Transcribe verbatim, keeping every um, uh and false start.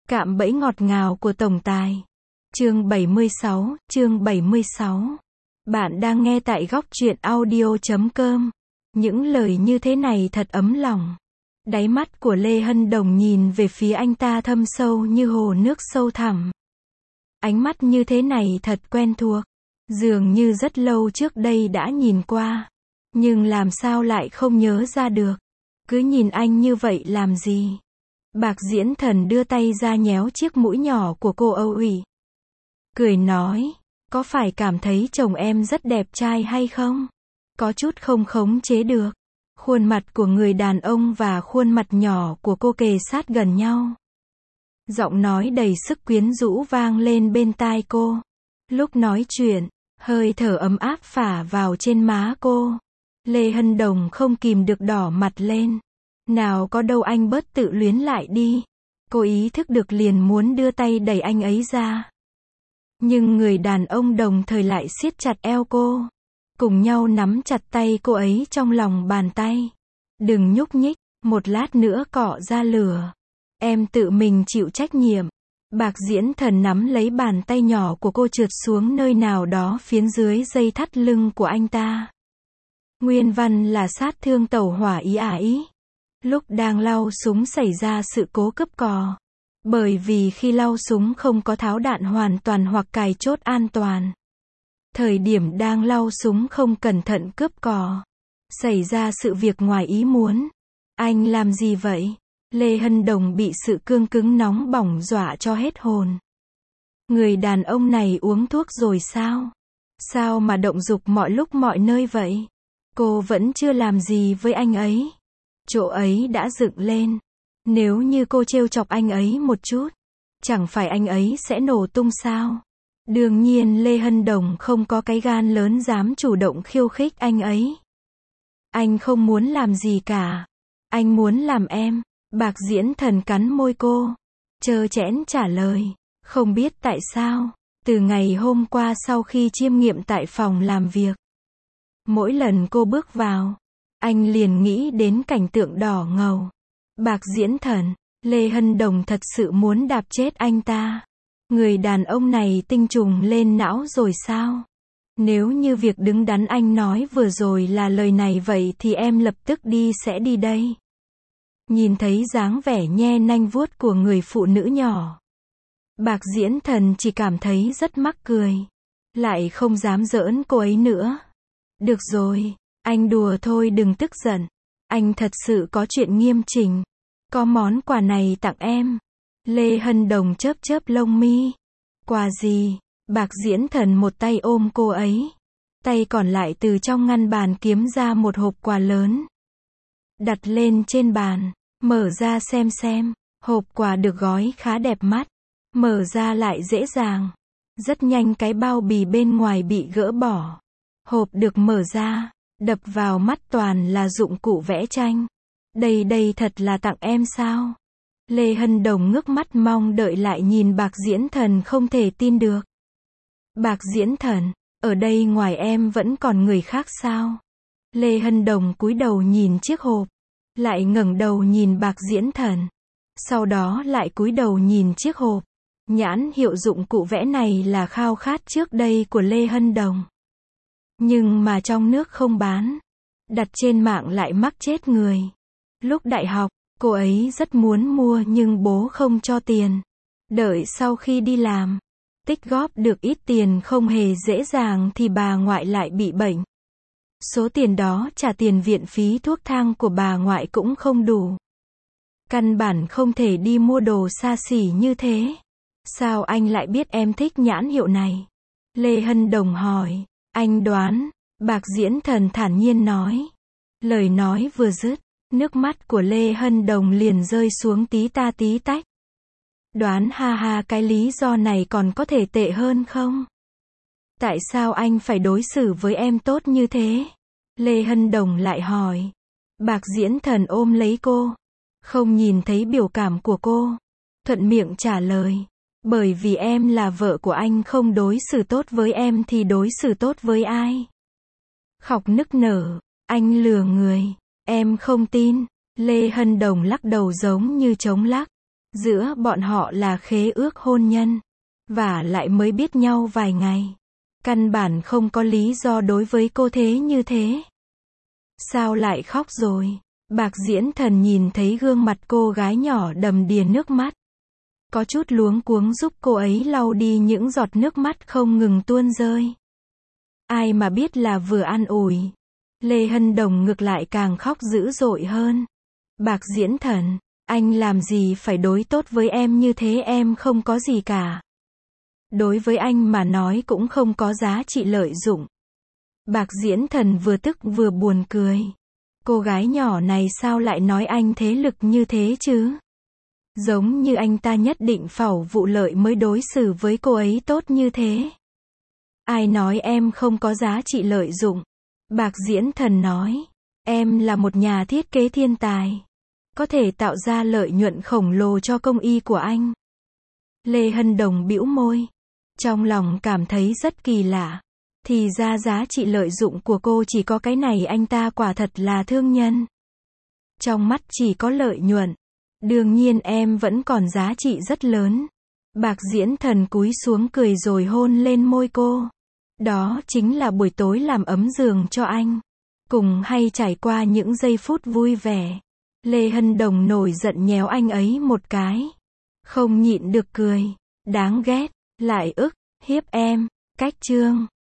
Cạm bẫy ngọt ngào của tổng tài. Chương bảy mươi sáu, chương bảy mươi sáu. Bạn đang nghe tại góc truyện audio chấm com. Những lời như thế này thật ấm lòng. Đáy mắt của Lê Hân Đồng nhìn về phía anh ta thâm sâu như hồ nước sâu thẳm. Ánh mắt như thế này thật quen thuộc. Dường như rất lâu trước đây đã nhìn qua. Nhưng làm sao lại không nhớ ra được. Cứ nhìn anh như vậy làm gì? Bạc Diễn Thần đưa tay ra nhéo chiếc mũi nhỏ của cô Âu Ủy. Cười nói, có phải cảm thấy chồng em rất đẹp trai hay không? Có chút không khống chế được. Khuôn mặt của người đàn ông và khuôn mặt nhỏ của cô kề sát gần nhau. Giọng nói đầy sức quyến rũ vang lên bên tai cô. Lúc nói chuyện, hơi thở ấm áp phả vào trên má cô. Lê Hân Đồng không kìm được đỏ mặt lên. Nào có đâu, anh bớt tự luyến lại đi. Cô ý thức được liền muốn đưa tay đẩy anh ấy ra. Nhưng người đàn ông đồng thời lại siết chặt eo cô. Cùng nhau nắm chặt tay cô ấy trong lòng bàn tay. Đừng nhúc nhích, một lát nữa cọ ra lửa. Em tự mình chịu trách nhiệm. Bạc Diễn Thần nắm lấy bàn tay nhỏ của cô trượt xuống nơi nào đó phía dưới dây thắt lưng của anh ta. Nguyên văn là sát thương tẩu hỏa ý ả ý. Lúc đang lau súng xảy ra sự cố cướp cò. Bởi vì khi lau súng không có tháo đạn hoàn toàn hoặc cài chốt an toàn. Thời điểm đang lau súng không cẩn thận cướp cò. Xảy ra sự việc ngoài ý muốn. Anh làm gì vậy? Lê Hân Đồng bị sự cương cứng nóng bỏng dọa cho hết hồn. Người đàn ông này uống thuốc rồi sao? Sao mà động dục mọi lúc mọi nơi vậy? Cô vẫn chưa làm gì với anh ấy. Chỗ ấy đã dựng lên. Nếu như cô trêu chọc anh ấy một chút, chẳng phải anh ấy sẽ nổ tung sao? Đương nhiên Lê Hân Đồng không có cái gan lớn dám chủ động khiêu khích anh ấy. Anh không muốn làm gì cả. Anh muốn làm em. Bạc Diễn Thần cắn môi cô. Trơ trẽn trả lời. Không biết tại sao, từ ngày hôm qua sau khi chiêm nghiệm tại phòng làm việc, mỗi lần cô bước vào, anh liền nghĩ đến cảnh tượng đỏ ngầu. Bạc Diễn Thần, Lê Hân Đồng thật sự muốn đạp chết anh ta. Người đàn ông này tinh trùng lên não rồi sao? Nếu như việc đứng đắn anh nói vừa rồi là lời này vậy thì em lập tức đi sẽ đi đây. Nhìn thấy dáng vẻ nhe nanh vuốt của người phụ nữ nhỏ. Bạc Diễn Thần chỉ cảm thấy rất mắc cười. Lại không dám giỡn cô ấy nữa. Được rồi, anh đùa thôi đừng tức giận. Anh thật sự có chuyện nghiêm chỉnh. Có món quà này tặng em. Lê Hân Đồng chớp chớp lông mi. Quà gì? Bạc Diễn Thần một tay ôm cô ấy. Tay còn lại từ trong ngăn bàn kiếm ra một hộp quà lớn. Đặt lên trên bàn. Mở ra xem xem. Hộp quà được gói khá đẹp mắt. Mở ra lại dễ dàng. Rất nhanh cái bao bì bên ngoài bị gỡ bỏ. Hộp được mở ra. Đập vào mắt toàn là dụng cụ vẽ tranh. Đây đây thật là tặng em sao? Lê Hân Đồng ngước mắt mong đợi lại nhìn Bạc Diễn Thần không thể tin được. Bạc Diễn Thần, ở đây ngoài em vẫn còn người khác sao? Lê Hân Đồng cúi đầu nhìn chiếc hộp. Lại ngẩng đầu nhìn Bạc Diễn Thần. Sau đó lại cúi đầu nhìn chiếc hộp. Nhãn hiệu dụng cụ vẽ này là khao khát trước đây của Lê Hân Đồng. Nhưng mà trong nước không bán. Đặt trên mạng lại mắc chết người. Lúc đại học, cô ấy rất muốn mua nhưng bố không cho tiền. Đợi sau khi đi làm, tích góp được ít tiền không hề dễ dàng thì bà ngoại lại bị bệnh. Số tiền đó trả tiền viện phí thuốc thang của bà ngoại cũng không đủ. Căn bản không thể đi mua đồ xa xỉ như thế. Sao anh lại biết em thích nhãn hiệu này? Lê Hân Đồng hỏi. Anh đoán. Bạc Diễn Thần thản nhiên nói. Lời nói vừa dứt, nước mắt của Lê Hân Đồng liền rơi xuống tí ta tí tách. Đoán ha ha, cái lý do này còn có thể tệ hơn không? Tại sao anh phải đối xử với em tốt như thế? Lê Hân Đồng lại hỏi. Bạc Diễn Thần ôm lấy cô. Không nhìn thấy biểu cảm của cô. Thuận miệng trả lời. Bởi vì em là vợ của anh, không đối xử tốt với em thì đối xử tốt với ai? Khóc nức nở. Anh lừa người. Em không tin. Lê Hân Đồng lắc đầu giống như trống lắc. Giữa bọn họ là khế ước hôn nhân. Và lại mới biết nhau vài ngày. Căn bản không có lý do đối với cô thế như thế. Sao lại khóc rồi? Bạc Diễn Thần nhìn thấy gương mặt cô gái nhỏ đầm đìa nước mắt. Có chút luống cuống giúp cô ấy lau đi những giọt nước mắt không ngừng tuôn rơi. Ai mà biết là vừa an ủi. Lê Hân Đồng ngược lại càng khóc dữ dội hơn. Bạc Diễn Thần, anh làm gì phải đối tốt với em như thế, em không có gì cả. Đối với anh mà nói cũng không có giá trị lợi dụng. Bạc Diễn Thần vừa tức vừa buồn cười. Cô gái nhỏ này sao lại nói anh thế lực như thế chứ? Giống như anh ta nhất định phẩu vụ lợi mới đối xử với cô ấy tốt như thế. Ai nói em không có giá trị lợi dụng? Bạc Diễn Thần nói, em là một nhà thiết kế thiên tài. Có thể tạo ra lợi nhuận khổng lồ cho công ty của anh. Lê Hân Đồng bĩu môi. Trong lòng cảm thấy rất kỳ lạ. Thì ra giá trị lợi dụng của cô chỉ có cái này, anh ta quả thật là thương nhân. Trong mắt chỉ có lợi nhuận. Đương nhiên em vẫn còn giá trị rất lớn. Bạc Diễn Thần cúi xuống cười rồi hôn lên môi cô. Đó chính là buổi tối làm ấm giường cho anh. Cùng hay trải qua những giây phút vui vẻ. Lê Hân Đồng nổi giận nhéo anh ấy một cái. Không nhịn được cười. Đáng ghét, lại ức, hiếp em. Cách chương